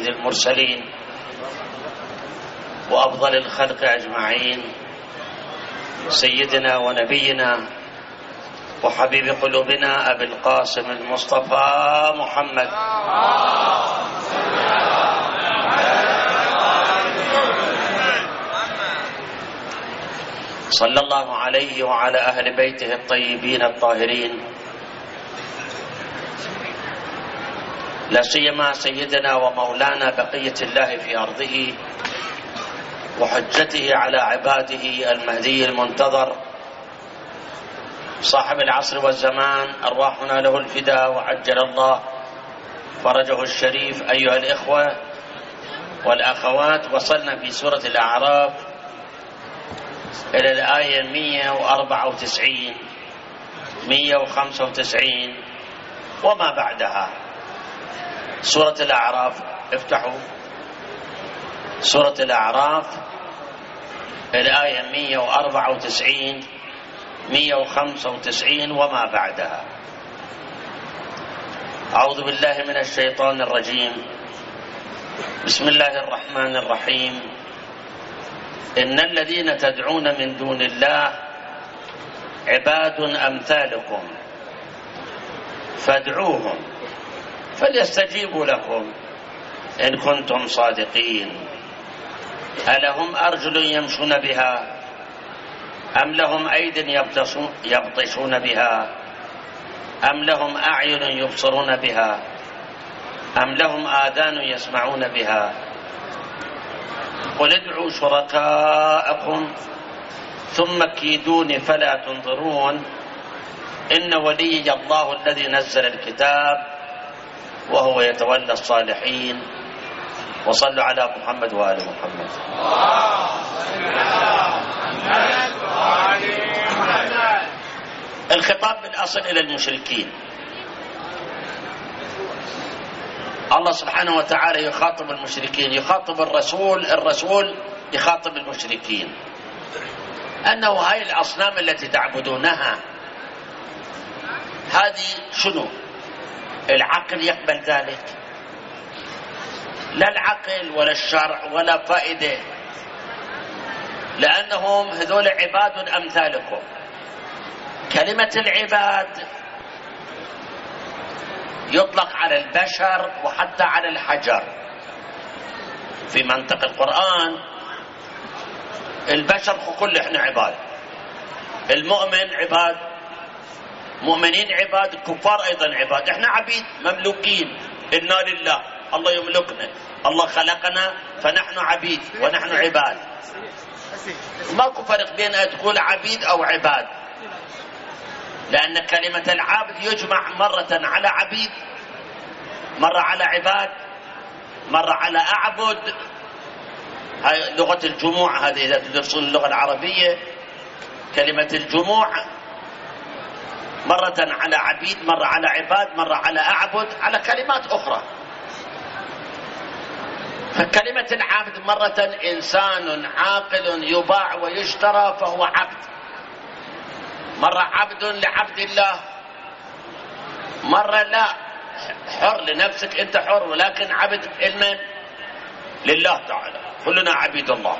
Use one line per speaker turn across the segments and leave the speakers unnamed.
سيد المرسلين وأفضل الخلق أجمعين، سيدنا ونبينا وحبيب قلوبنا أبي القاسم المصطفى محمد صلى الله عليه وعلى أهل بيته الطيبين الطاهرين، لا سيما سيدنا ومولانا بقية الله في أرضه وحجته على عباده المهدي المنتظر صاحب العصر والزمان، أرواحنا له الفداء وعجل الله فرجه الشريف. أيها الإخوة والأخوات، وصلنا في سورة الأعراف إلى الآية 194 195 وما بعدها. سورة الأعراف، افتحوا سورة الأعراف الآية 194 195 وما بعدها. أعوذ بالله من الشيطان الرجيم. بسم الله الرحمن الرحيم. إن الذين تدعون من دون الله عباد أمثالكم فادعوهم فليستجيبوا لكم إن كنتم صادقين. ألهم أرجل يمشون بها أم لهم أيد يبطشون بها أم لهم أعين يبصرون بها أم لهم آذان يسمعون بها؟ قل ادعوا شركاءكم ثم كيدون فلا تنظرون. إن وليي الله الذي نزل الكتاب وهو يتولى الصالحين. وصلوا على محمد وآل محمد. الخطاب بالأصل إلى المشركين. الله سبحانه وتعالى يخاطب المشركين، يخاطب الرسول يخاطب المشركين، أنه هاي الأصنام التي تعبدونها هذه شنو؟ العقل يقبل ذلك؟ لا العقل ولا الشرع ولا فائدة، لأنهم هذول عباد أمثالكم. كلمة العباد يطلق على البشر وحتى على الحجر. في منطق القرآن البشر كل احنا عباد، المؤمن عباد، مؤمنين عباد، الكفار أيضا عباد، احنا عبيد مملوكين. إنا لله، الله يملكنا، الله خلقنا فنحن عبيد ونحن عباد. ماكو فرق بين أن تقول عبيد أو عباد، لأن كلمة العابد يجمع مرة على عبيد، مرة على عباد، مرة على أعبد. هاي لغة الجموع، هذه إذا تدرسون اللغة العربية كلمة الجموع مرة على عبيد، مرة على عباد، مرة على أعبد، على كلمات أخرى. فكلمة العبد مرة إنسان عاقل يباع ويشترى فهو عبد، مرة عبد لعبد الله، مرة لا، حر لنفسك أنت حر، ولكن عبد لمن؟ لله تعالى، كلنا عبيد الله.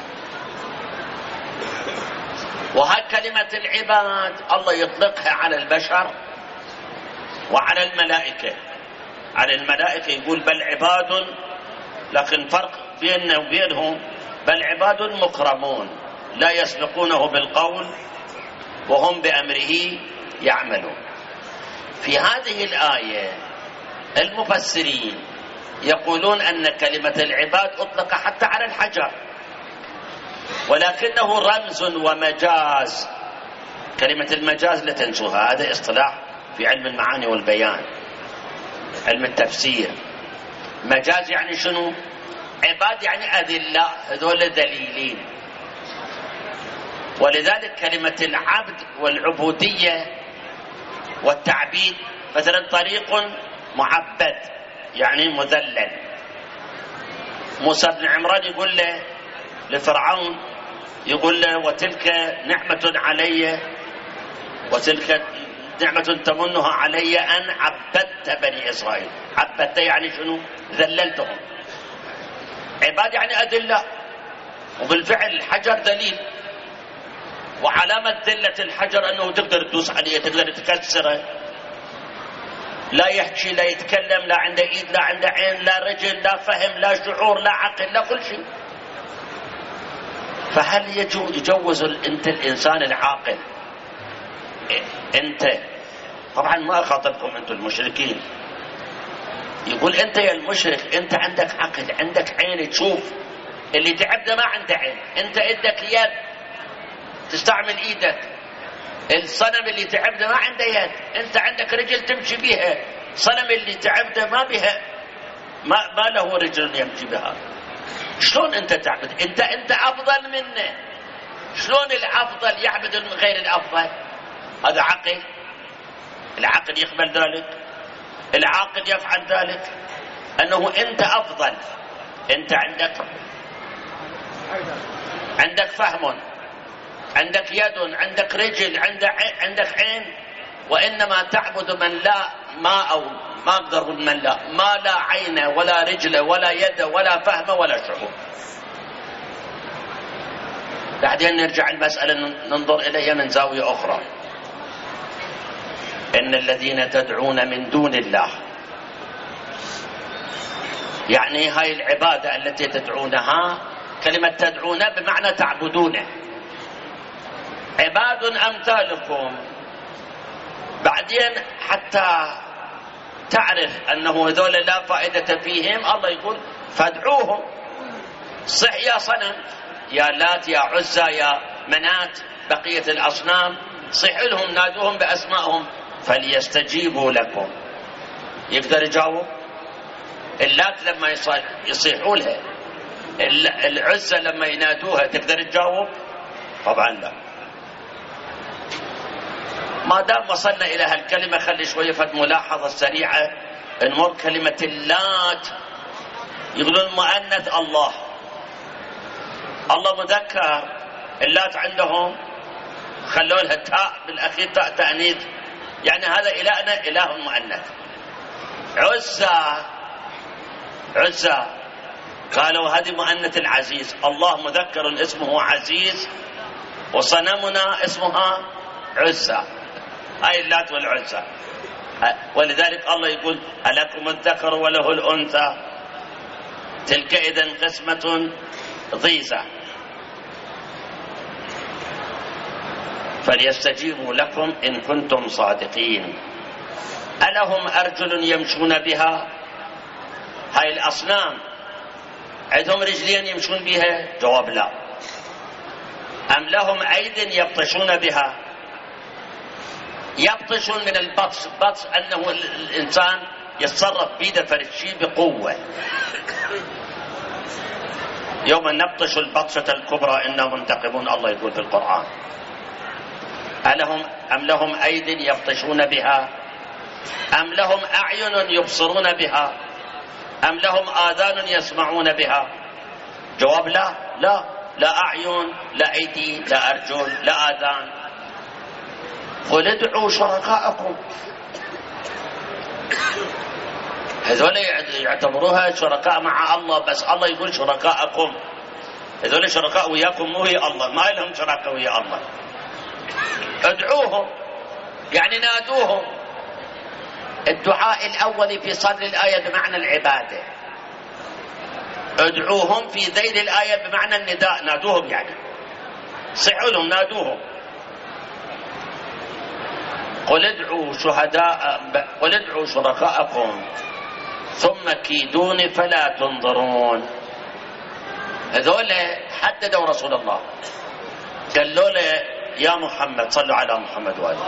وهي كلمة العباد الله يطلقها على البشر وعلى الملائكة. على الملائكة يقول بل عباد، لكن فرق بيننا وبينهم، بل عباد مكرمون لا يسبقونه بالقول وهم بأمره يعملون. في هذه الآية المفسرين يقولون أن كلمة العباد أطلق حتى على الحجر، ولكنه رمز ومجاز. كلمة المجاز لا تنسوها، هذا اصطلاح في علم المعاني والبيان، علم التفسير. مجاز يعني شنو؟ عباد يعني أذلاء، هذول دليلين. ولذلك كلمة العبد والعبودية والتعبيد، مثلا طريق معبد يعني مذلل. موسى بن عمران يقول له لفرعون، يقول له وتلك نعمة علي، وتلك نعمة تمنها علي أن عبدت بني إسرائيل. عبدت يعني شنو؟ ذللتهم. عباد يعني أدلة، وبالفعل الحجر دليل، وعلامة ذلة الحجر أنه تقدر تدوس عليه، تقدر تكسره، لا يحكي لا يتكلم، لا عنده إيد لا عنده عين لا رجل لا فهم لا شعور لا عقل لا كل شيء. فهل يجوز أنت الإنسان العاقل، أنت طبعا ما أخاطبكم أنتم المشركين، يقول أنت يا المشرك أنت عندك عقل، عندك عين تشوف، اللي تعبده ما عنده عين، أنت عندك يد تستعمل إيدك، الصنم اللي تعبده ما عنده يد، أنت عندك رجل تمشي بها، صنم اللي تعبده ما بها ما له رجل يمشي بها. شلون أنت تعبد؟ أنت أفضل منه، شلون الأفضل يعبد غير الأفضل؟ هذا عقل؟ العقل يقبل ذلك؟ العاقل يفعل ذلك؟ أنه أنت أفضل، أنت عندك فهم، عندك يد، عندك رجل، عندك عين، وإنما تعبد من لا ما أقدر من لا عين ولا رجل ولا يد ولا فهم ولا شعور. بعدين نرجع المسألة ننظر إليها من زاوية أخرى. إن الذين تدعون من دون الله، يعني هاي العبادة التي تدعونها، كلمة تدعون بمعنى تعبدونه، عباد أمثالكم. بعدين حتى تعرف أنه هذول لا فائدة فيهم، الله يقول فادعوهم. صح يا صنم، يا لات يا عزى يا منات، بقية الأصنام، صح لهم نادوهم بأسمائهم فليستجيبوا لكم. يقدر يجاوب؟ اللات لما يصيحوا لها، العزى لما ينادوها تقدر تجاوب؟ طبعا لا. ما دام وصلنا إلى هالكلمة خلي شوية فد ملاحظة سريعة نمر. كلمة اللات يقولون مؤنث الله مذكر، اللات عندهم خلوا لها تاء بالأخير، تاء تأنيث، يعني هذا إلهنا إله مؤنث. عزى قالوا هذه مؤنث العزيز، الله مذكر اسمه عزيز وصنمنا اسمها عزى، هاي اللات والعزى. ولذلك الله يقول ألكم الذكر وله الأنثى تلك إذن قسمة ضيزى فليستجيبوا لكم إن كنتم صادقين. ألهم أرجل يمشون بها؟ هاي الأصنام عندهم رجلين يمشون بها؟ جواب لا. أم لهم أيد يبطشون بها؟ يبطشون من البطش أنه الإنسان يتصرف بيده فرشي بقوة. يوم نبطش البطشة الكبرى إنا منتقمون، الله يقول في القرآن. أم لهم أيد يبطشون بها؟ أم لهم أعين يبصرون بها؟ أم لهم آذان يسمعون بها؟ جواب لا أعين لا أيدي لا أرجل لا آذان. قل ادعوا شركاءكم. هذول يعتبروها شركاء مع الله، بس الله يقول شركاءكم، هذول شركاء وياكم مو هي الله، ما لهم شركاء ويا الله. ادعوهم يعني نادوهم. الدعاء الأول في صدر الآية بمعنى العبادة، ادعوهم في ذيل الآية بمعنى النداء، نادوهم يعني صحوا لهم نادوهم. قل ادعوا شركاءكم ثم كيدوني فلا تنظرون. هذول حددوا رسول الله، قالوا له يا محمد صلوا على محمد وآله،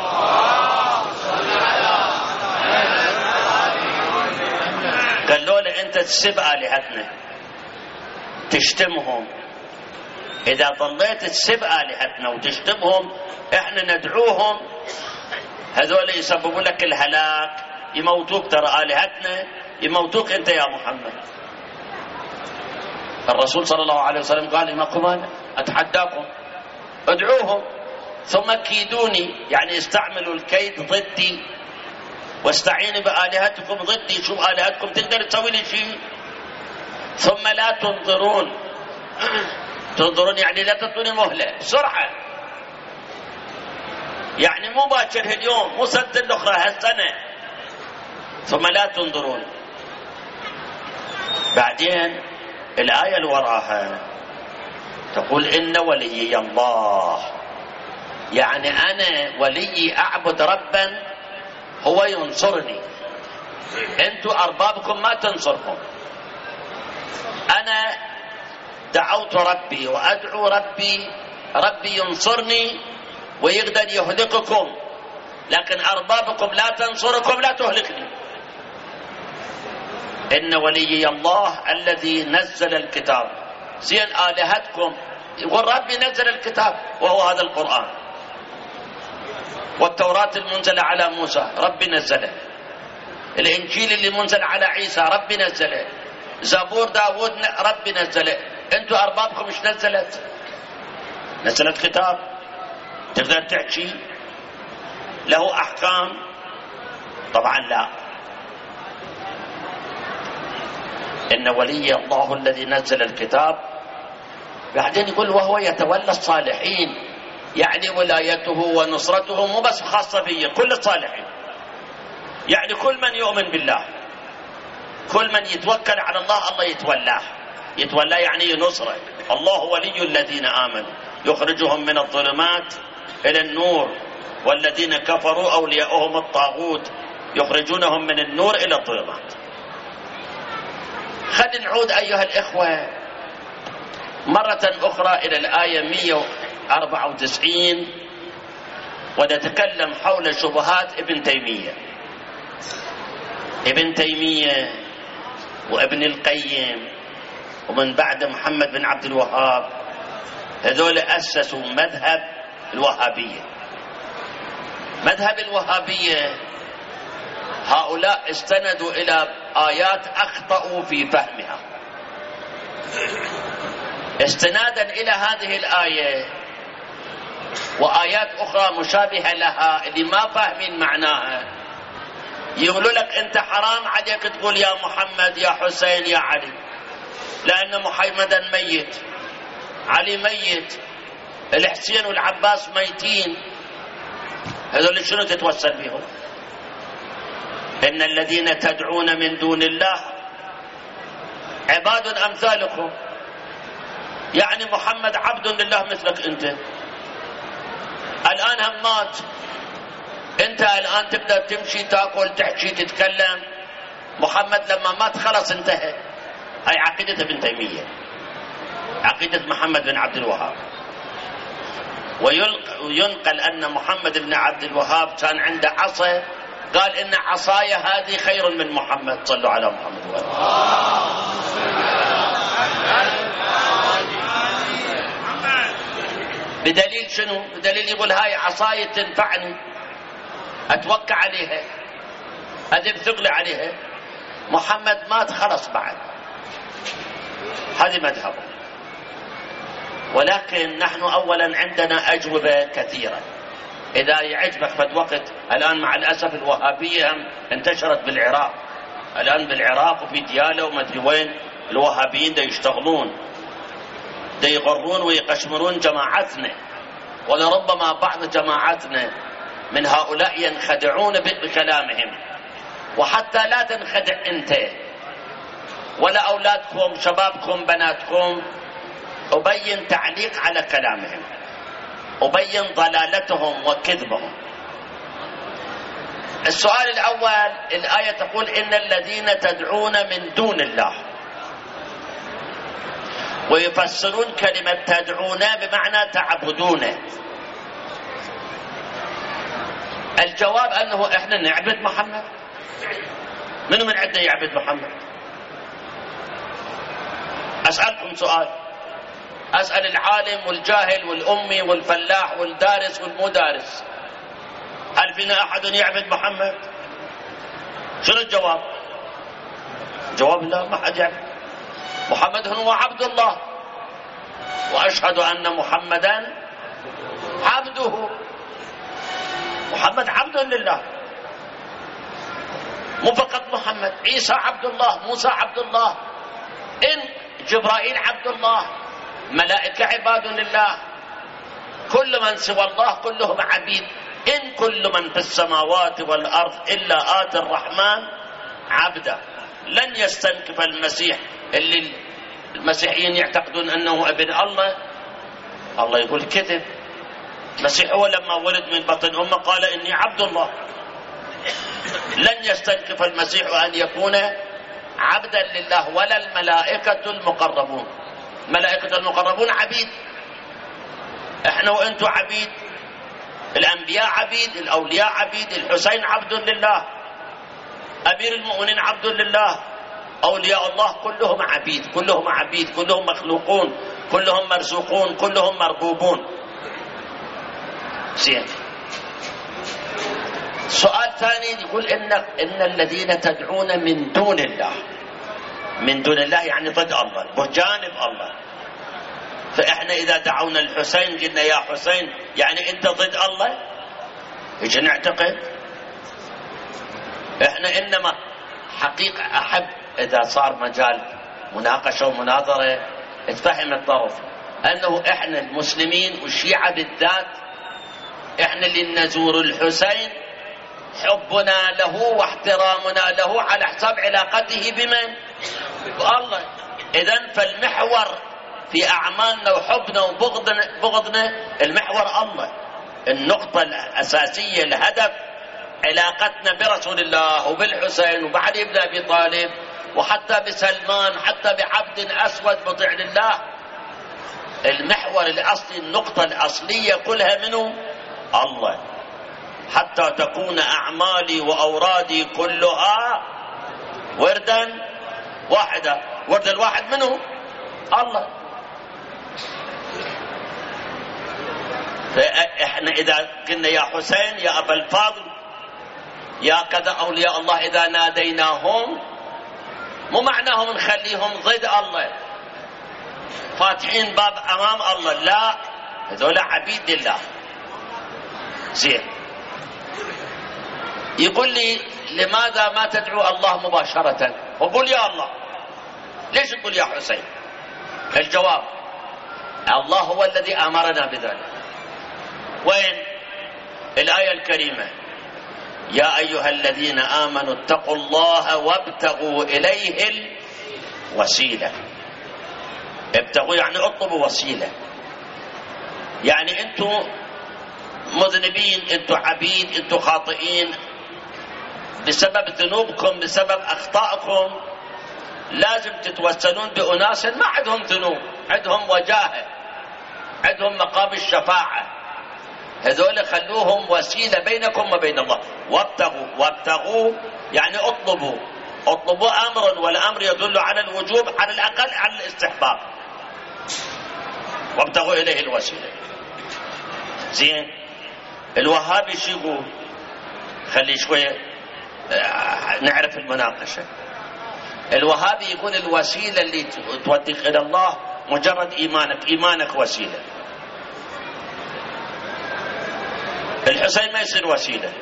قالوا له أنت تسب آلهتنا تشتمهم، إذا ضليت تسب آلهتنا وتشتمهم إحنا ندعوهم، هذول يسببوا لك الهلاك، يموتوك، ترى آلهتنا يموتوك أنت يا محمد. الرسول صلى الله عليه وسلم قال إنكم أنا أتحداكم ادعوهم ثم كيدوني، يعني استعملوا الكيد ضدي واستعينوا بآلهتكم ضدي. شوف آلهتكم تقدر تسوي لي شيء، ثم لا تنظرون. تنظرون يعني لا تعطوني مهلة بسرعة، يعني مو باكر اليوم، مو سنة الأخرى هالسنة. ثم لا تنظرون. بعدين الآية اللي وراها تقول إن وليي الله، يعني أنا وليي أعبد ربا هو ينصرني، أنتوا أربابكم ما تنصركم. أنا دعوت ربي وأدعو ربي ينصرني ويقدر يهلككم، لكن أربابكم لا تنصركم لا تهلكني. إن وليي الله الذي نزل الكتاب. زين آلهتكم، يقول ربي نزل الكتاب وهو هذا القرآن، والتوراة المنزلة على موسى ربي نزله، الإنجيل اللي منزل على عيسى ربي نزله، زبور داود ربي نزله. انتوا أربابكم مش نزلت كتاب تقدر تحكي له أحكام؟ طبعا لا. إن ولي الله الذي نزل الكتاب. بعدين يقول وهو يتولى الصالحين، يعني ولايته ونصرته مو بس خاصة بي، كل الصالحين، يعني كل من يؤمن بالله، كل من يتوكل على الله الله يتولاه يعني ينصره. الله ولي الذين آمنوا يخرجهم من الظلمات إلى النور، والذين كفروا أولياؤهم الطاغوت يخرجونهم من النور إلى الظلمات. خلينا نعود أيها الإخوة مرة أخرى إلى الآية 194 ونتكلم حول شبهات ابن تيمية. ابن تيمية وابن القيم ومن بعد محمد بن عبد الوهاب، هذول أسسوا مذهب الوهابية. مذهب الوهابية هؤلاء استندوا إلى آيات أخطأوا في فهمها. استنادا إلى هذه الآية وآيات أخرى مشابهة لها اللي ما فاهمين معناها، يقولوا لك أنت حرام عليك تقول يا محمد يا حسين يا علي، لأن محمدا ميت، علي ميت، الحسين والعباس ميتين، هذول شنو تتوسل بهم؟ إن الذين تدعون من دون الله عباد أمثالكم، يعني محمد عبد لله مثلك أنت. الآن هم مات، أنت الآن تقدر تمشي تأكل تحكي تتكلم، محمد لما مات خلص انتهى. هاي عقيدة ابن تيمية، عقيدة محمد بن عبد الوهاب. وينقل أن محمد بن عبد الوهاب كان عنده عصا، قال إن عصاي هذه خير من محمد. صلوا على محمد بدليل شنو؟ بدليل يقول هاي عصاي تنفعني، أتوكل عليها، أدب ثقل عليها. محمد مات خلص بعد. هذه مذهبه. ولكن نحن أولا عندنا أجوبة كثيرة. إذا يعجبك فد وقت، الآن مع الأسف الوهابية انتشرت بالعراق، الآن بالعراق وفي ديالى ومدري وين الوهابيين دا يشتغلون، دا يغرون ويقشمرون جماعتنا، ولربما بعض جماعتنا من هؤلاء ينخدعون بكلامهم. وحتى لا تنخدع أنت ولا أولادكم شبابكم بناتكم، أبين تعليق على كلامهم، أبين ضلالتهم وكذبهم. السؤال الأول، الآية تقول إن الذين تدعون من دون الله، ويفسرون كلمة تدعون بمعنى تعبدونه. الجواب أنه إحنا نعبد محمد. منو من عندنا يعبد محمد؟ أسألكم سؤال، أسأل العالم والجاهل والأمي والفلاح والدارس والمدارس، هل فينا أحد يعبد محمد؟ شنو الجواب؟ جواب لا، ما حد يعبد محمد. هو عبد الله، وأشهد أن محمدا عبده. محمد عبد لله، مو فقط محمد، عيسى عبد الله، موسى عبد الله، إن جبرائيل عبد الله، ملائكة عباد لله، كل من سوى الله كلهم عبيد. إن كل من في السماوات والأرض إلا آتي الرحمن عبدا. لن يستنكف المسيح، اللي المسيحيين يعتقدون أنه ابن الله. الله يقول كذب. المسيح هو لما ولد من بطن أمه قال إني عبد الله. لن يستنكف المسيح أن يكون عبدا لله، ولا الملائكة المقربون. الملائكة المقربون عبيد، احنا وانتم عبيد، الأنبياء عبيد، الأولياء عبيد، الحسين عبد لله، أمير المؤمنين عبد لله، أولياء الله كلهم عبيد، كلهم عبيد، كلهم مخلوقون، كلهم مرزوقون، كلهم مرغوبون. زين. سؤال ثاني يقول إن الذين تدعون من دون الله، من دون الله يعني ضد الله، بجانب الله. فإحنا إذا دعونا الحسين قلنا يا حسين يعني أنت ضد الله؟ يجي نعتقد؟ إحنا إنما حقيقة أحب إذا صار مجال مناقشة ومناظرة تفهم الطرف أنه إحنا المسلمين والشيعة بالذات إحنا اللي نزور الحسين حبنا له واحترامنا له على حساب علاقته بمن؟ بالله. إذن فالمحور في أعمالنا وحبنا وبغضنا المحور الله. النقطة الأساسية الهدف علاقتنا برسول الله وبالحسين وبعلي بن أبي طالب وحتى بسلمان، حتى بعبد أسود مطيع لله. المحور الأصلي، النقطة الأصلية كلها منه الله، حتى تكون أعمالي وأورادي كلها وردا واحدة. ورد الواحد منه الله. فإحنا إذا قلنا يا حسين يا أبا الفاضل يا كذا أولياء الله، إذا ناديناهم مو معناهم نخليهم ضد الله فاتحين باب أمام الله، لا، هذول عبيد لله. زين. يقول لي لماذا ما تدعو الله مباشرة وقول يا الله؟ ليش تقول يا حسين؟ الجواب الله هو الذي أمرنا بذلك. وين الآية الكريمة؟ يا أيها الذين آمنوا اتقوا الله وابتغوا إليه الوسيلة. ابتغوا يعني اطلبوا وسيلة، يعني انتم مذنبين، انتم عبيد، انتم خاطئين بسبب ذنوبكم، بسبب أخطائكم، لازم تتوسلون بأناس ما عندهم ذنوب، عندهم وجاهة، عندهم مقام الشفاعة. هذول خلوهم وسيلة بينكم وبين الله. وابتغوا يعني اطلبوا أمر، والأمر يدل على الوجوب، على الأقل على الاستحباب. وابتغوا إليه الوسيلة. زين. الوهابي شو يقول؟ خلي شوية نعرف المناقشة. الوهابي يقول الوسيلة اللي توديك إلى الله مجرد إيمانك وسيلة. الحسين ما يصير وسيلة.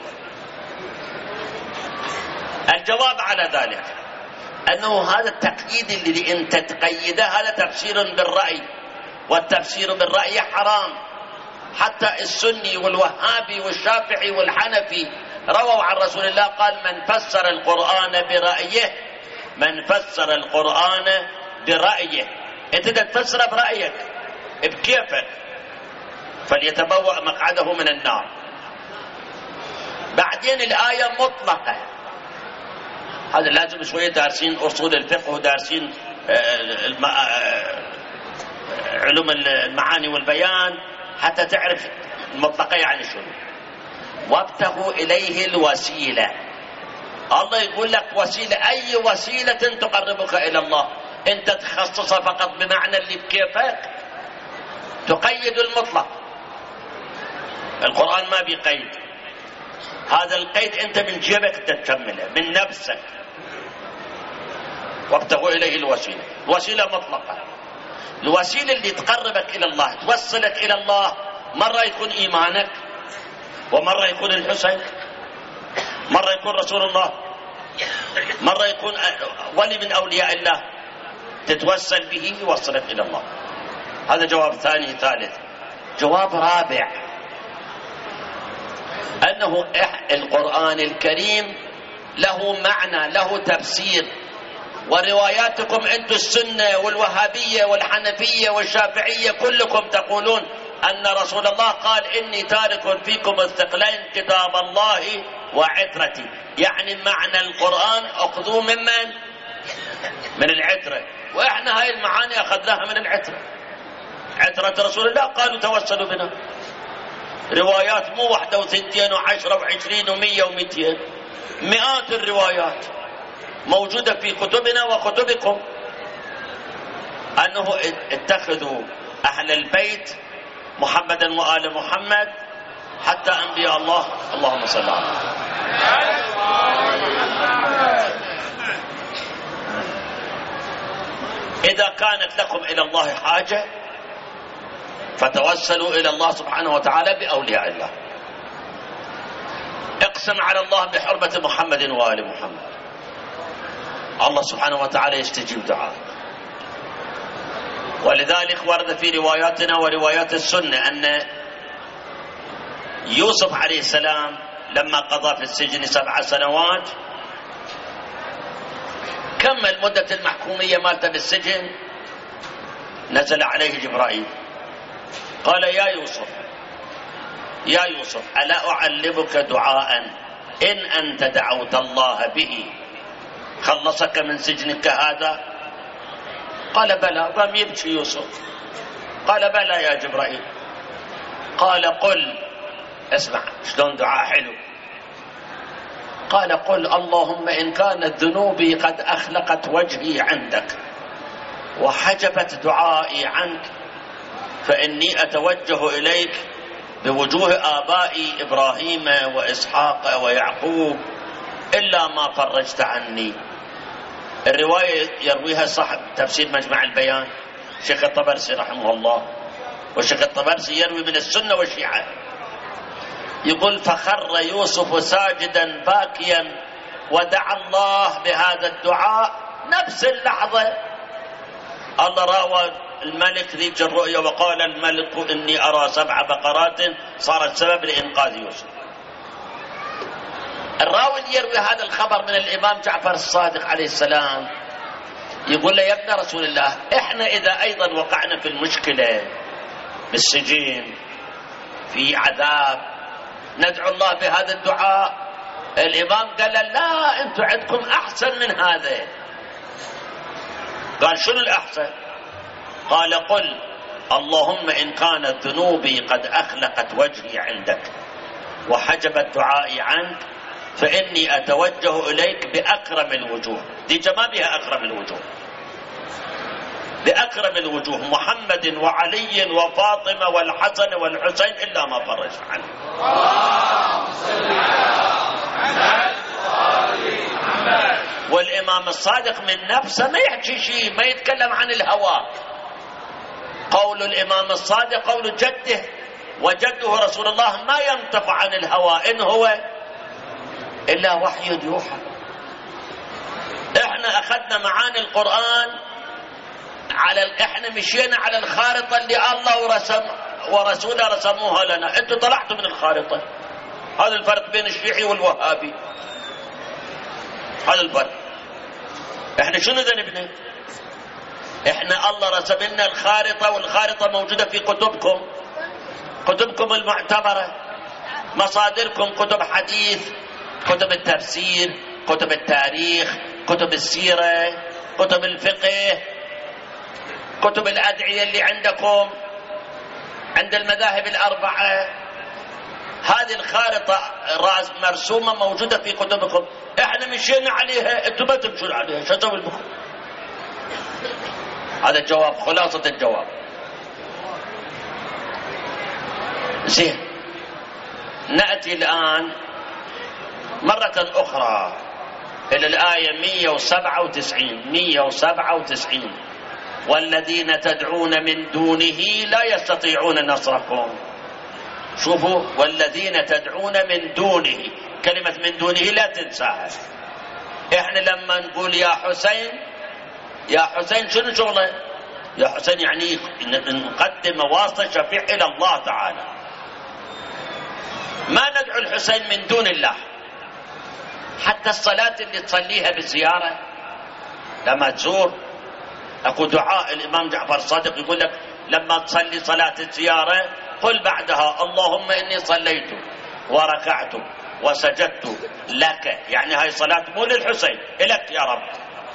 الجواب على ذلك أنه هذا التقييد اللي أنت تقيده هذا تفسير بالرأي، والتفسير بالرأي حرام. حتى السني والوهابي والشافعي والحنفي رووا عن رسول الله قال من فسر القرآن برأيه، من فسر القرآن برأيه. أنت تفسر برأيك بكيفك فليتبوأ مقعده من النار. بعدين الآية مطلقة. هذا لازم شوية دارسين أصول الفقه ودارسين علوم المعاني والبيان حتى تعرف المطلقة يعني شنو. وابتغوا إليه الوسيلة. الله يقول لك وسيلة، أي وسيلة تقربك إلى الله. أنت تخصصها فقط بمعنى اللي بكيفك، تقيد المطلق. القرآن ما بيقيد، هذا القيد أنت من جيبك تكمله من نفسك. وابتغوا إليه الوسيلة. الوسيلة مطلقة. الوسيلة اللي تقربك إلى الله، توصلك إلى الله، مرة يكون إيمانك، ومرة يكون الحسين، مرة يكون رسول الله، مرة يكون ولي من أولياء الله. تتوسل به يوصلك إلى الله. هذا جواب ثاني. ثالث، جواب رابع، أنه القرآن الكريم له معنى، له تفسير، ورواياتكم أنتم السنة والوهابية والحنفية والشافعية كلكم تقولون أن رسول الله قال إني تارك فيكم الثقلين كتاب الله وعترتي، يعني معنى القرآن أخذوه ممن؟ من العترة، وإحنا هاي المعاني أخذناها من العترة. عترة رسول الله قالوا توسلوا بنا. روايات مو واحدة وثنتين وعشرة وعشرين ومية ومئتين، مئات الروايات موجودة في كتبنا وكتبكم، أنه اتخذوا أهل البيت محمدا وآل محمد حتى أنبياء الله. اللهم صل على إذا كانت لكم إلى الله حاجة فتوسلوا إلى الله سبحانه وتعالى بأولياء الله. اقسم على الله بحرمة محمد وآل محمد، الله سبحانه وتعالى يستجيب دعاءك. ولذلك ورد في رواياتنا وروايات السنة أن يوسف عليه السلام لما قضى في السجن 7 سنوات كمل مدة المحكومية مالته بالسجن، نزل عليه جبرائيل قال يا يوسف ألا أعلمك دعاء إن أنت دعوت الله به خلصك من سجنك هذا؟ قال بلى. قام يبكي يوسف، قال بلى يا جبرائيل. قال قل، اسمع شلون دعاء حلو، قال قل اللهم إن كانت ذنوبي قد أخلقت وجهي عندك وحجبت دعائي عنك فإني أتوجه إليك بوجوه آبائي إبراهيم وإسحاق ويعقوب إلا ما فرجت عني. الرواية يرويها صاحب تفسير مجمع البيان شيخ الطبرسي رحمه الله، والشيخ الطبرسي يروي من السنة والشيعة، يقول فخر يوسف ساجدا باكيا ودعا الله بهذا الدعاء نفس اللحظة. الله راوى الملك ذيك الرؤيا وقال الملك إني أرى 7 بقرات صارت سبب لإنقاذ يوسف. الراوي اللي يروي هذا الخبر من الإمام جعفر الصادق عليه السلام يقول له يا ابن رسول الله إحنا إذا أيضا وقعنا في المشكلة بالسجين في عذاب ندعو الله بهذا الدعاء. الإمام قال لا أنتم عندكم أحسن من هذا. قال شنو الأحسن؟ قال قل اللهم إن كانت ذنوبي قد أخلقت وجهي عندك وحجبت دعائي عنك فإني أتوجه إليك بأكرم الوجوه. دي جما بها أكرم الوجوه، بأكرم الوجوه محمد وعلي وفاطمة والحسن والحسين إلا ما فرج عنه. والإمام الصادق من نفسه ما يحكي شيء، ما يتكلم عن الهوى. قول الإمام الصادق قول جده، وجده رسول الله ما ينطق عن الهوى إن هو إلا وحي يوحى. إحنا أخذنا معاني القرآن إحنا مشينا على الخارطة اللي الله ورسوله رسموها لنا. أنتوا طلعتوا من الخارطة. هذا الفرق بين الشيعي والوهابي، هذا الفرق. إحنا شنو ذنبنا؟ إحنا الله رسم لنا الخارطة، والخارطة موجودة في كتبكم المعتبرة، مصادركم كتب حديث، كتب التفسير، كتب التاريخ، كتب السيرة، كتب الفقه، كتب الأدعية اللي عندكم عند المذاهب الأربعة. هذه الخارطة مرسومة موجودة في كتبكم، احنا مشينا عليها، انتم ما تمشون عليها، شو اسوي بكم؟ هذا الجواب، خلاصة الجواب. زين، نأتي الآن مرة أخرى إلى الآية 197 والذين تدعون من دونه لا يستطيعون نصركم. شوفوا، والذين تدعون من دونه، كلمة من دونه لا تنساها. احنا لما نقول يا حسين يا حسين شنو شغله؟ يا حسين يعني نقدم واسطة شفيع إلى الله تعالى. ما ندعو الحسين من دون الله. حتى الصلاة اللي تصليها بالزيارة لما تزور، أكو دعاء الإمام جعفر الصادق يقول لك لما تصلي صلاة الزيارة قل بعدها اللهم إني صليت وركعت وسجدت لك، يعني هاي صلاة مو للحسين، إلك يا رب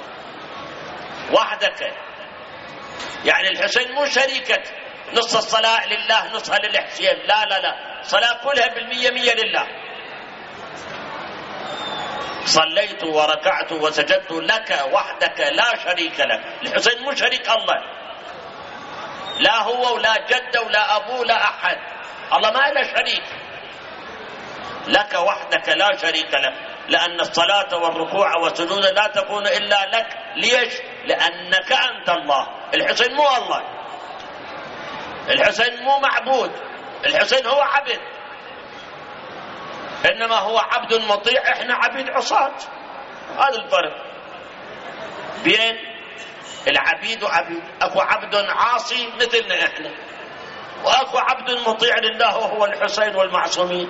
وحدك، يعني الحسين مو شريكك، نص الصلاة لله نصها للحسين، لا لا لا، صلاة كلها بالمية مية لله. صليت وركعت وسجدت لك وحدك لا شريك لك. الحسين مو شريك الله، لا هو ولا جده ولا أبوه ولا أحد، الله ما له شريك، لك وحدك لا شريك لك. لأن الصلاة والركوع والسجود لا تكون إلا لك. ليش؟ لأنك أنت الله. الحسين مو الله، الحسين مو معبود، الحسين هو عبد، إنما هو عبد مطيع، إحنا عبيد عصاة. هذا الفرق بين العبيد وعبيد. أكو عبد عاصي مثلنا إحنا، وأكو عبد مطيع لله وهو الحسين والمعصومين.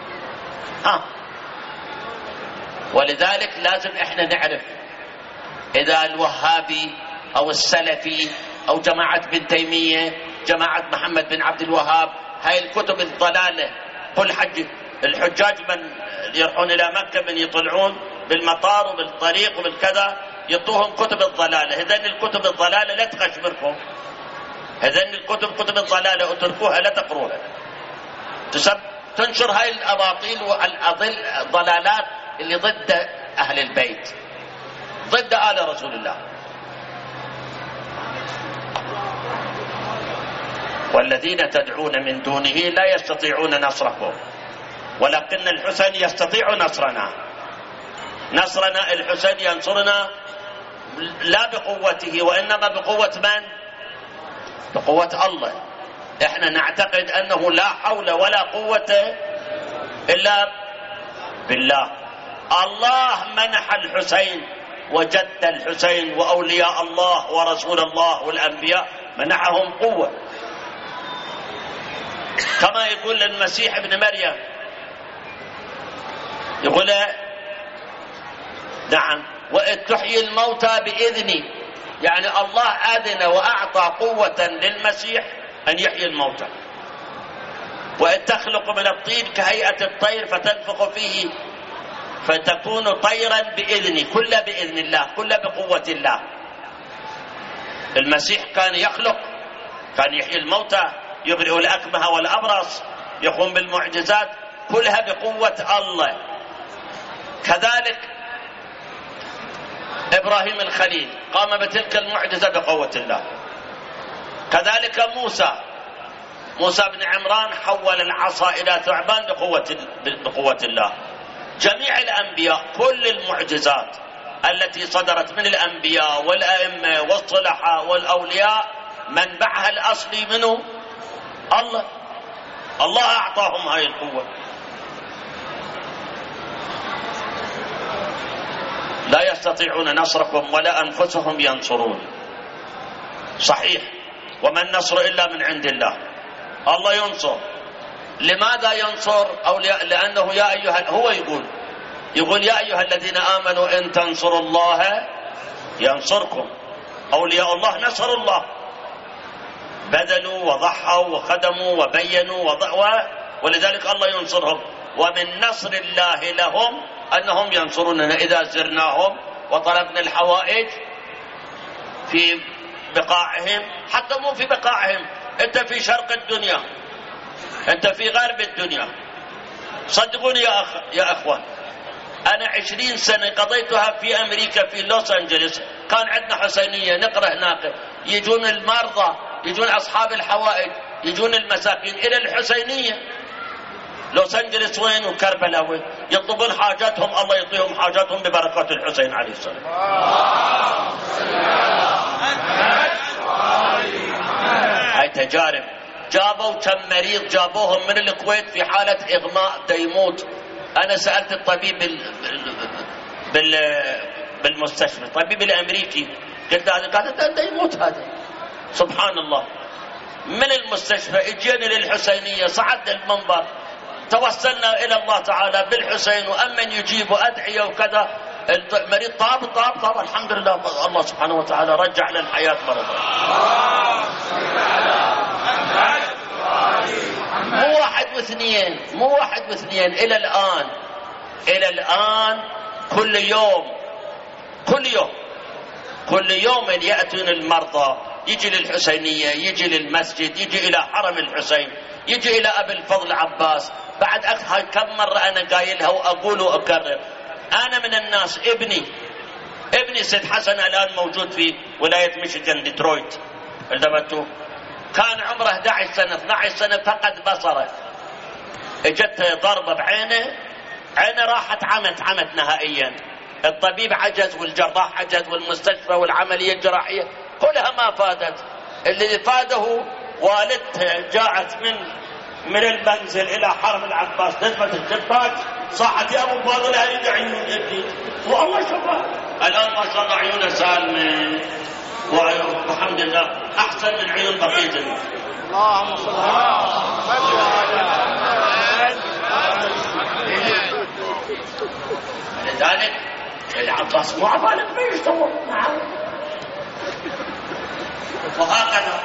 ولذلك لازم إحنا نعرف إذا الوهابي أو السلفي أو جماعة ابن تيمية، جماعة محمد بن عبد الوهاب، هاي الكتب الضلالة. قل حج الحجاج من يروحون إلى مكة من يطلعون بالمطار وبالطريق وبالكذا يعطوهم كتب الضلالة. هذين الكتب الضلالة لا تغشمركم، هذين الكتب كتب الضلالة اتركوها لا تقروها. تنشر هاي الأباطيل والضلالات اللي ضد أهل البيت، ضد آل رسول الله. والذين تدعون من دونه لا يستطيعون نصركم ولكن الحسين يستطيع نصرنا. نصرنا الحسين ينصرنا لا بقوته وإنما بقوة من؟ بقوة الله. احنا نعتقد أنه لا حول ولا قوة إلا بالله. الله منح الحسين وجد الحسين وأولياء الله ورسول الله والأنبياء منحهم قوة، كما يقول المسيح ابن مريم، يقول نعم وإذ تحيي الموتى بإذني، يعني الله أذن وأعطى قوة للمسيح أن يحيي الموتى. وإذ تخلق من الطين كهيئة الطير فتنفخ فيه فتكون طيرا بإذني، كله بإذن الله، كله بقوة الله. المسيح كان يخلق، كان يحيي الموتى، يبرئ الأكمه والأبرص، يقوم بالمعجزات، كلها بقوة الله. كذلك إبراهيم الخليل قام بتلك المعجزة بقوة الله. كذلك موسى بن عمران حول العصا إلى ثعبان بقوة الله. جميع الأنبياء كل المعجزات التي صدرت من الأنبياء والأئمة والصلحاء والأولياء منبعها الأصلي منه الله أعطاهم هاي القوة. لا يستطيعون نصركم ولا أنفسهم ينصرون. صحيح، وما النصر إلا من عند الله. الله ينصر. لماذا ينصر؟ أو لأنه هو يقول يا أيها الذين آمنوا إن تنصروا الله ينصركم. أولياء الله نصروا الله، بذلوا وضحوا وخدموا وبينوا ولذلك الله ينصرهم. ومن نصر الله لهم أنهم ينصروننا إذا زرناهم وطلبنا الحوائج في بقاعهم، حتى مو في بقاعهم، أنت في شرق الدنيا، أنت في غرب الدنيا. صدقوني يا أخوان، أنا 20 سنة قضيتها في أمريكا في لوس أنجلس، كان عندنا حسينية نقرأ هناك، يجون المرضى، يجون أصحاب الحوائج، يجون المساكين إلى الحسينية. لوس أنجلس وين وكربلاء وين، يطلبون حاجاتهم، الله يعطيهم حاجاتهم ببركات الحسين عليه السلام. هاي تجارب. جابوا كم مريض جابوهم من الكويت في حالة إغماء يموت. أنا سألت الطبيب بالمستشفى، الطبيب الأمريكي، قلت هذا، قالت أنت يموت هذا. سبحان الله. من المستشفى اجينا للحسينية، صعدنا المنبر، توسلنا إلى الله تعالى بالحسين، وأمن يجيب أدعية وكذا. المريض طاب الحمد لله. الله سبحانه وتعالى رجع للحياة مرضه. مو واحد واثنين، إلى الآن كل يوم يأتون المرضى، يجي للحسينية، يجي للمسجد، يجي إلى حرم الحسين، يجي إلى أبي الفضل عباس. بعد كم مرة أنا قايلها وأقول وأكرر، أنا من الناس. ابني سيد حسن الآن موجود في ولاية ميشيغان ديترويت، كان عمره 11 سنة 12 سنة، فقد بصره، اجت ضربة بعينه، عينه راحت عمت نهائيا. الطبيب عجز والجراح عجز والمستشفى والعملية الجراحية كلها ما فادت. اللي فاده والدته جاءت من المنزل إلى حرم العباس، نزلت الشباك، صاحت يا أبو فاضل هذه عيون ابني، والله شفاه الآن ما شاء الله عيونه سالمة، والحمد لله أحسن من عيون بقية الناس. اللهم صل على محمد. لذلك العباس مو عبالك ما يشتغل. نعم. وهكذا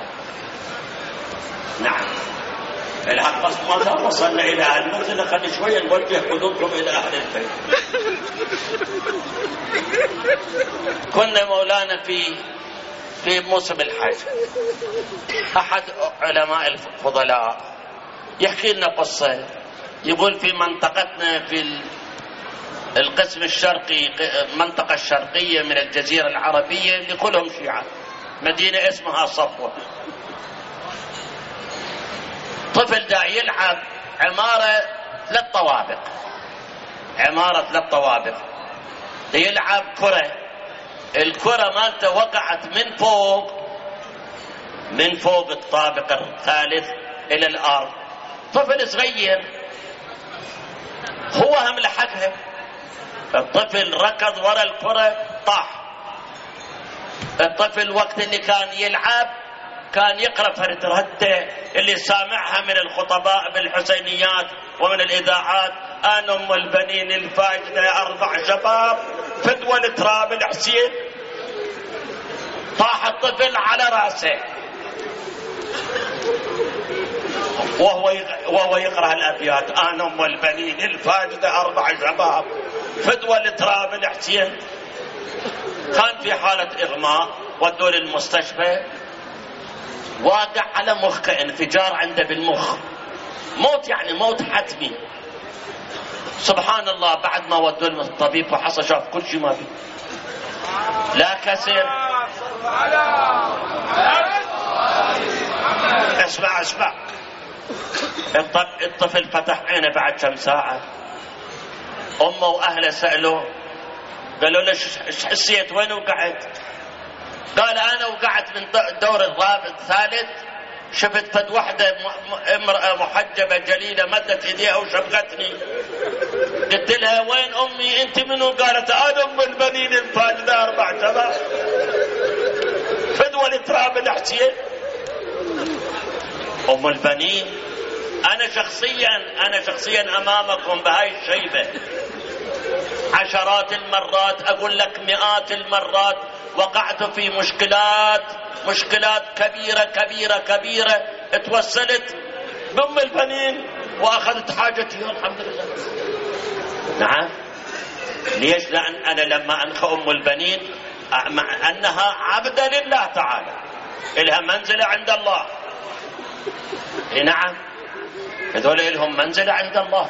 نعم العباس ما وصلنا إلى المنزل، خلي شوية نوجه قلوبكم إلى أهل البيت. كنا مولانا في موسم الحج، أحد علماء الفضلاء يحكي لنا قصة، يقول في منطقتنا في القسم الشرقي، المنطقة الشرقية من الجزيرة العربية اللي كلهم شيعة، مدينة اسمها صفوة، طفل دا يلعب عمارة 3 طوابق، يلعب كرة، الكرة مالته وقعت من فوق الطابق الثالث إلى الأرض. طفل صغير هو هم لحقها، الطفل ركض ورا الكرة طاح. الطفل وقت اللي كان يلعب كان يقرأ فرد اللي سامعها من الخطباء بالحسينيات ومن الإذاعات، أنا أم البنين الفاجدة 4 شباب فدوى التراب الحسين. طاح الطفل على رأسه وهو يقرأ الأبيات، أنا أم البنين الفاجدة 4 شباب فدوى التراب الحسين. كان في حالة إغماء، ودوه للمستشفى، واقع على مخه انفجار عنده بالمخ، موت يعني موت حتمي. سبحان الله. بعد ما ودوه للطبيب وحصل شاف كل شيء ما فيه، لا كسر. اسمع الطفل فتح عينه بعد كم ساعة، امه واهله سألوه، قالوا له ايش حسيت، وين وقعت؟ قال انا وقعت من الدور الرابع الثالث، شفت فد وحده امرأة محجبة جليلة مدت ايديها وشبقتني، قلت لها وين امي انت منو؟ قالت انا ام البنين الفاجدة 4 شباب فدوى التراب الحسين. ام البنين. انا شخصيا امامكم بهاي الشيبة عشرات المرات، اقول لك مئات المرات، وقعت في مشكلات كبيرة اتوسلت بأم البنين وأخذت حاجتي والحمد لله. نعم. ليش؟ لأن أنا لما أنخى أم البنين مع أنها عبدة لله تعالى، إلها منزلة عند الله. نعم، هذول إلهم منزلة عند الله.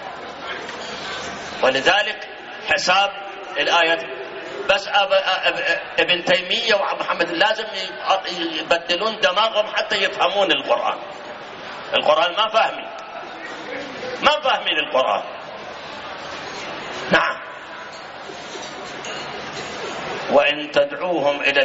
ولذلك حساب الآيات. بس ابن تيمية ومحمد لازم يبدلون دماغهم حتى يفهمون القرآن. القرآن ما فاهمين القرآن. نعم. وإن تدعوهم إلى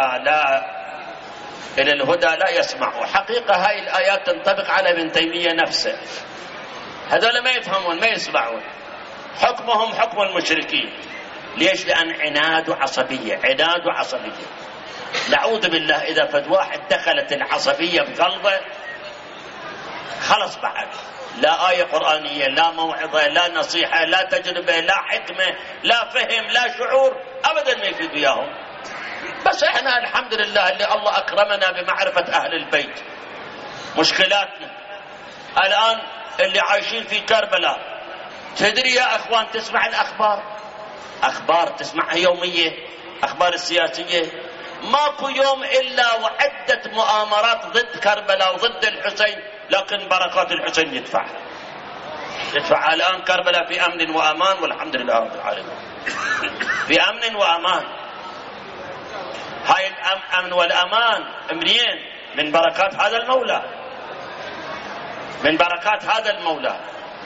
الهدى لا يسمعوا. حقيقة هاي الآيات تنطبق على ابن تيمية نفسه. هذول ما يفهمون ما يسمعون، حكمهم حكم المشركين. ليش؟ لأن عناد وعصبية، عناد وعصبية. نعوذ بالله إذا فد واحد دخلت العصبية بقلبه خلص بعد، لا آية قرآنية، لا موعظة، لا نصيحة، لا تجربة، لا حكمة، لا فهم، لا شعور، أبدا ما يفيد وياهم. بس احنا الحمد لله اللي الله أكرمنا بمعرفة أهل البيت. مشكلاتنا الآن اللي عايشين في كربلاء، تدري يا أخوان تسمع الأخبار، أخبار تسمعها يومية، أخبار السياسية، ماكو يوم إلا وعدة مؤامرات ضد كربلاء وضد الحسين، لكن بركات الحسين يدفعها الآن. كربلاء في أمن وأمان والحمد لله رب العالمين، في أمن وأمان. هاي الأمن والأمان منين؟ من بركات هذا المولى، من بركات هذا المولى.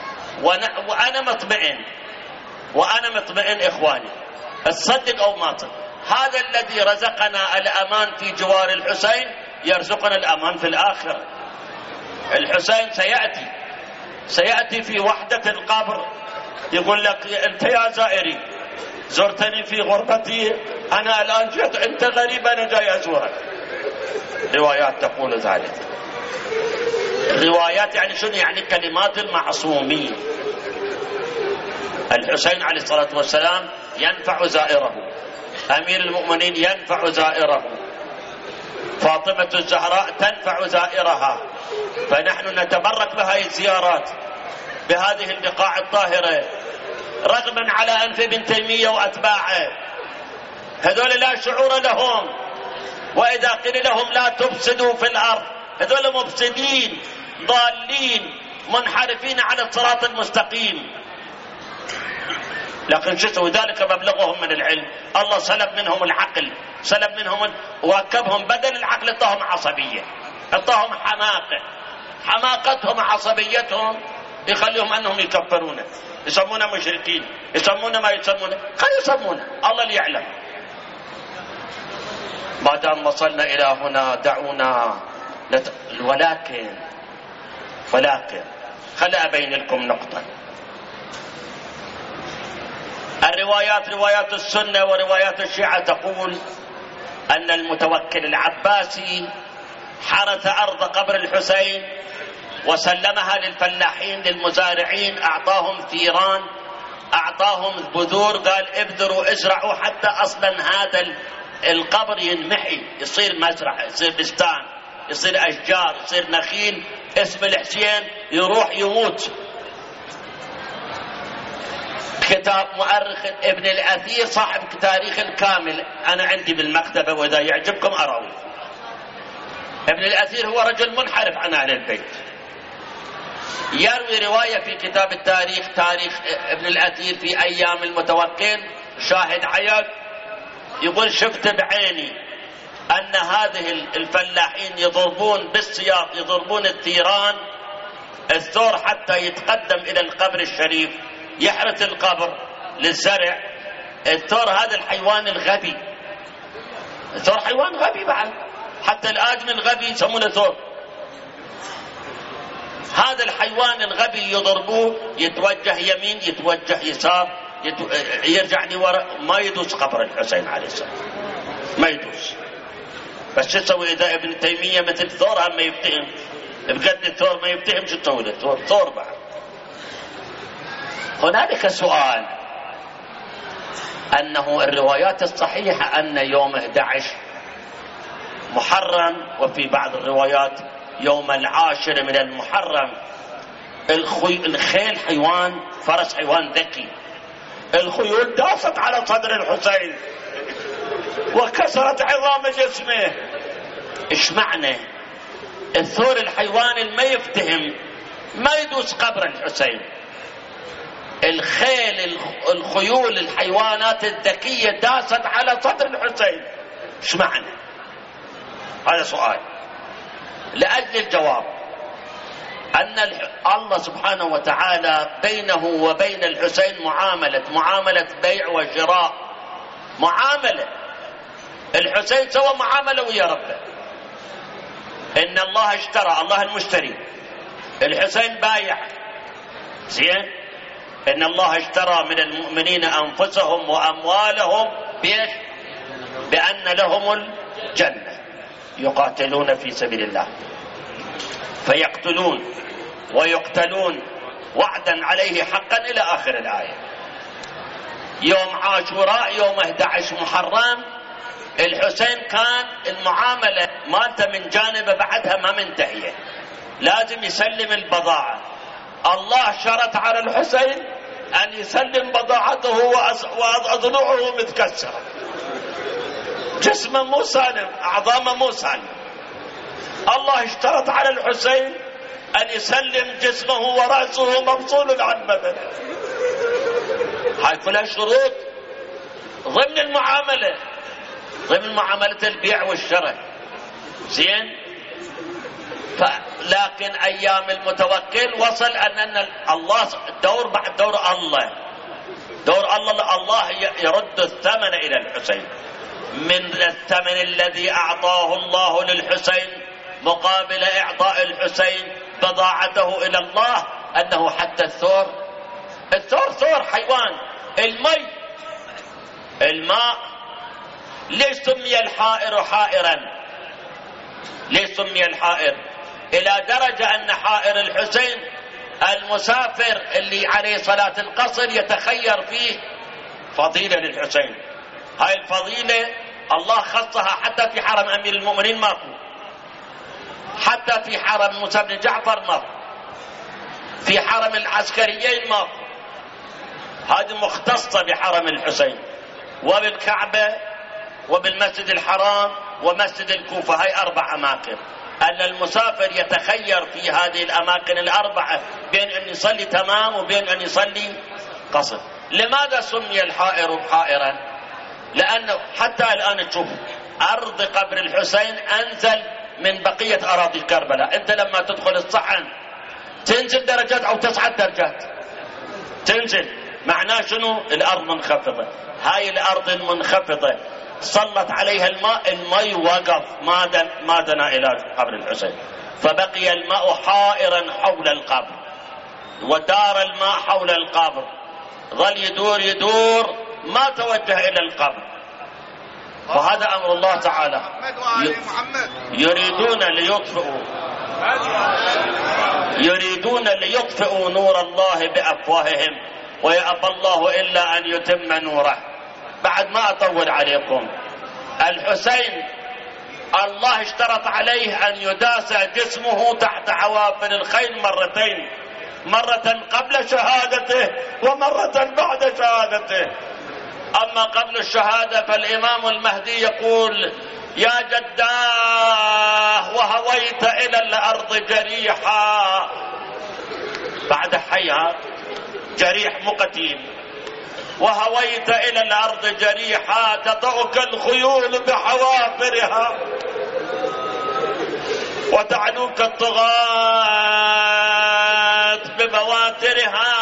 وأنا مطمئن إخواني، تصدق أو ما تصدق، هذا الذي رزقنا الأمان في جوار الحسين يرزقنا الأمان في الآخرة. الحسين سيأتي في وحدة القبر يقول لك أنت يا زائري زرتني في غربتي، أنا الآن جئت، أنت غريب أنا جاي أزورك. روايات تقول ذلك. الروايات يعني شنو؟ يعني كلمات المعصومين. الحسين عليه الصلاة والسلام ينفع زائره، أمير المؤمنين ينفع زائره، فاطمة الزهراء تنفع زائرها، فنحن نتبرك بهذه الزيارات بهذه البقاع الطاهرة، رغما على أنف ابن تيمية وأتباعه. هذول لا شعور لهم، وإذا قيل لهم لا تفسدوا في الأرض، هذول مفسدين ضالين منحرفين على الصراط المستقيم. لكن شو سووا؟ ذلك مبلغهم من العلم، الله سلب منهم العقل، سلب منهم وركبهم بدل العقل اعطاهم عصبية، اعطاهم حماقتهم عصبيتهم يخليهم انهم يكفرونه، يسمونه مشركين، يسمونه ما يسمونه، خلوا يسمونه، الله اللي يعلم. ما دام وصلنا الى هنا دعونا ولكن خل ابين لكم نقطة. الروايات، روايات السنة وروايات الشيعة تقول أن المتوكل العباسي حرث أرض قبر الحسين وسلمها للفلاحين للمزارعين، أعطاهم ثيران، أعطاهم بذور، قال ابذروا ازرعوا حتى أصلا هذا القبر ينمحي، يصير مزرعة، يصير بستان، يصير أشجار، يصير نخيل، اسم الحسين يروح يموت. كتاب مؤرخ ابن الأثير صاحب تاريخ الكامل، أنا عندي بالمكتبة وإذا يعجبكم أروي. ابن الأثير هو رجل منحرف عن أهل البيت، يروي رواية في كتاب التاريخ، تاريخ ابن الأثير في أيام المتوكل، شاهد عيان، يقول شفت بعيني أن هذه الفلاحين يضربون بالسياط، يضربون الثيران، الثور حتى يتقدم إلى القبر الشريف، يحرث القبر للزرع. الثور هذا الحيوان الغبي، الثور حيوان غبي بعد، حتى الآدمي الغبي يسمونه ثور. هذا الحيوان الغبي يضربوه، يتوجه يمين، يتوجه يسار، يرجع لوراء، ما يدوس قبر الحسين عليه السلام، ما يدوس. بس شو تسوي إذا ابن تيمية مثل ثور هم ما يفتهم؟ بقد الثور ما يفتهم، شو تسوي له؟ ثور بعد. هنالك سؤال، أنه الروايات الصحيحة أن يوم 11 محرم، وفي بعض الروايات يوم 10 من المحرم، الخيل حيوان، فرس حيوان ذكي، الخيول داست على صدر الحسين وكسرت عظام جسمه. ايش معنى الثور الحيوان اللي ما يفتهم ما يدوس قبر الحسين؟ الخيل الخيول الحيوانات الذكية داست على صدر الحسين، ايش معنى؟ هذا سؤال. لأجل الجواب أن الله سبحانه وتعالى بينه وبين الحسين معاملة بيع وشراء، معاملة. الحسين سوى معاملة ويا ربه، إن الله اشترى، الله المشتري، الحسين بايع، زين، إن الله اشترى من المؤمنين أنفسهم وأموالهم بأن لهم الجنة، يقاتلون في سبيل الله فيقتلون ويقتلون وعدا عليه حقا إلى آخر الآية. يوم عاشوراء يوم 11 محرم الحسين كان المعاملة مالته من جانبه بعدها ما منتهية، لازم يسلم البضاعة. الله شرط على الحسين أن يسلم بضاعته وأضلعه متكسرة، جسمه مو سالم، أعظامه مو سالم. الله اشترط على الحسين أن يسلم جسمه ورأسه مفصول عن بدنه. هاي كلها شروط ضمن المعاملة، ضمن معاملة البيع والشراء. زين، لكن أيام المتوكل وصل أن الله دور بعد دور الله يرد الثمن إلى الحسين. من الثمن الذي أعطاه الله للحسين مقابل إعطاء الحسين بضاعته إلى الله أنه حتى الثور ثور حيوان، الماء ليش سمي الحائر حائرا؟ ليش سمي الحائر؟ إلى درجة أن حائر الحسين المسافر اللي عليه صلاة القصر يتخير فيه فضيلة للحسين. هاي الفضيلة الله خصها حتى في حرم أمير المؤمنين ماكو، حتى في حرم موسى بن جعفر ماكو، في حرم العسكريين ماكو. هذه مختصة بحرم الحسين وبالكعبة وبالمسجد الحرام ومسجد الكوفة. هاي 4 أماكن أن المسافر يتخير في هذه الأماكن ال4 بين أن يصلي تمام وبين أن يصلي قصر. لماذا سمي الحائر حائرا؟ لأنه حتى الآن تشوف أرض قبر الحسين أنزل من بقية أراضي كربلاء. أنت لما تدخل الصحن تنزل درجات أو تصعد درجات، تنزل، معناه شنو؟ الأرض منخفضة. هاي الأرض المنخفضة صلت عليها الماء وقف ما دنا إلى قبر الحسين، فبقي الماء حائرا حول القبر، ودار الماء حول القبر، ظل يدور ما توجه إلى القبر. وهذا أمر الله تعالى. يريدون ليطفئوا نور الله بأفواههم ويأبى الله إلا أن يتم نوره. بعد ما أطول عليكم، الحسين الله اشترط عليه أن يداس جسمه تحت حوافر الخيل مرتين، مرة قبل شهادته ومرة بعد شهادته. أما قبل الشهادة فالإمام المهدي يقول: يا جداه وهويت إلى الأرض جريحا. بعد حيها جريح مقتيل، وهويت إلى الأرض جريحا تطأك الخيول بحوافرها وتعلوك الطغاة ببواترها.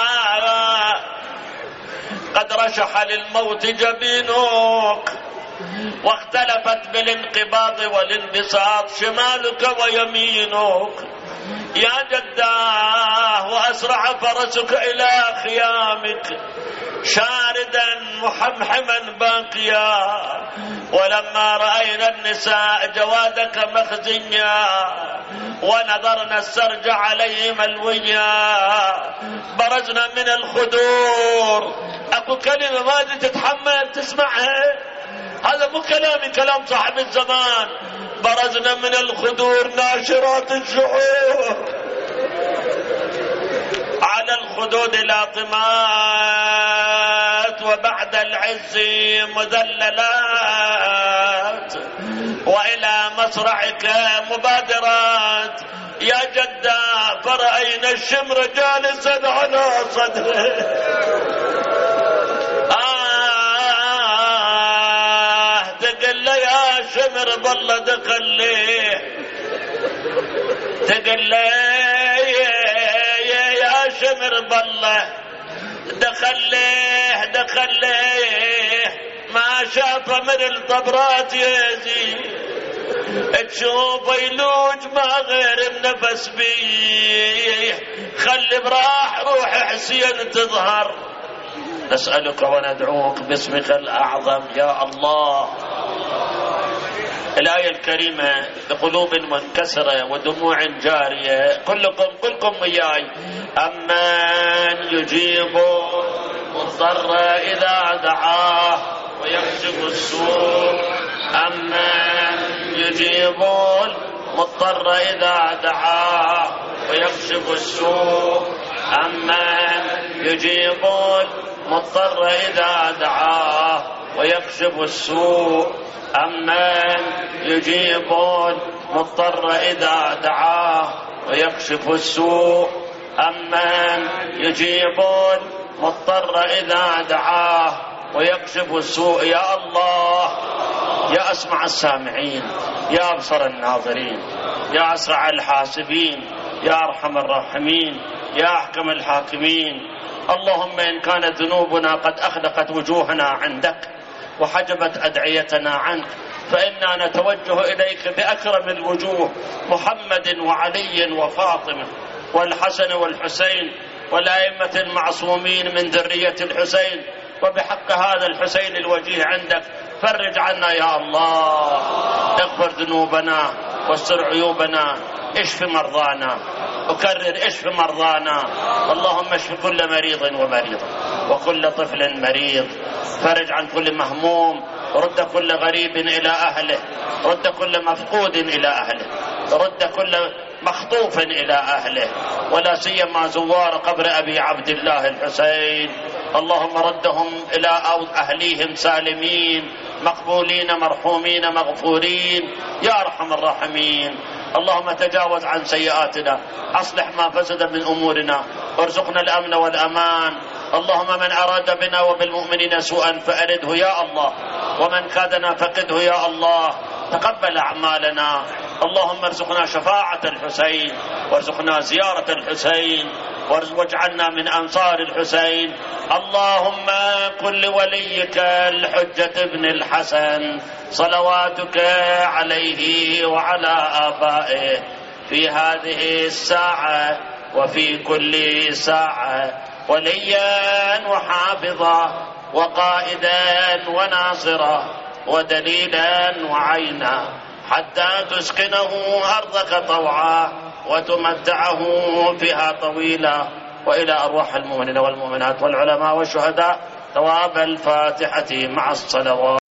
قد رشح للموت جبينك واختلفت بالانقباض والانبساط شمالك ويمينك. يا جداه وأسرع فرسك إلى خيامك شاردا محمحما باقيا. ولما رأينا النساء جوادك مخزيا ونظرنا السرج عليه ملويا برزنا من الخدور. أكو كلمة ما تتحمل تسمعها، هذا مو كلامي، كلام صاحب الزمان. برزنا من الخدور ناشرات الشعور على الخدود لاطمات وبعد العز مذللات وإلى مصرعك مبادرات. يا جدا فرأينا الشمر جالسا على صدره. تقل يا شمر بالله دخليه، تقل يا شمر بالله دخليه ما شاف من الطبرات يزيد. تشوف يلوج ما غير النفس بيه، خلي براح روح حسين تظهر. نسألك وندعوك باسمك الأعظم يا الله. الآية الكريمة لقلوب منكسرة ودموع جارية، كلكم وياي. أمن يجيب المضطر إذا دعاه ويكشف السوء، أمن يجيب المضطر إذا دعاه ويكشف السوء، أمن يجيب المضطر إذا دعاه ويكشف السوء، أمن يجيب المضطر إذا دعاه ويكشف السوء، أمن يجيب المضطر إذا دعاه ويكشف السوء. يا الله، يا أسمع السامعين، يا أبصر الناظرين، يا أسرع الحاسبين، يا أرحم الراحمين، يا أحكم الحاكمين. اللهم إن كانت ذنوبنا قد أخلقت وجوهنا عندك وحجبت أدعيتنا عنك، فإنا نتوجه إليك بأكرم الوجوه، محمد وعلي وفاطمة والحسن والحسين والأئمة المعصومين من ذرية الحسين، وبحق هذا الحسين الوجيه عندك فرج عنا يا الله، اغفر ذنوبنا واستر عيوبنا، اشف مرضانا، أكرر اشف مرضانا. اللهم اشف كل مريض ومريضة وكل طفل مريض، فرج عن كل مهموم، رد كل غريب إلى أهله، رد كل مفقود إلى أهله، رد كل مخطوف إلى أهله، ولا سيما زوار قبر أبي عبد الله الحسين. اللهم ردهم إلى أهليهم سالمين مقبولين مرحومين مغفورين يا أرحم الراحمين. اللهم تجاوز عن سيئاتنا، أصلح ما فسد من أمورنا، وارزقنا الأمن والأمان. اللهم من أراد بنا وبالمؤمنين سوءا فأرده يا الله، ومن كادنا فقده يا الله. تقبل أعمالنا. اللهم ارزقنا شفاعة الحسين، وارزقنا زيارة الحسين، واجعلنا من أنصار الحسين. اللهم كن لوليك الحجة ابن الحسن صلواتك عليه وعلى آبائه في هذه الساعة وفي كل ساعة وليا وحافظا وقائدا وناصرا ودليلا وعينا، حتى تسكنه أرضك طوعا وتمتعه فيها طويلا. وإلى أرواح المؤمنين والمؤمنات والعلماء والشهداء ثواب الفاتحة مع الصلوات.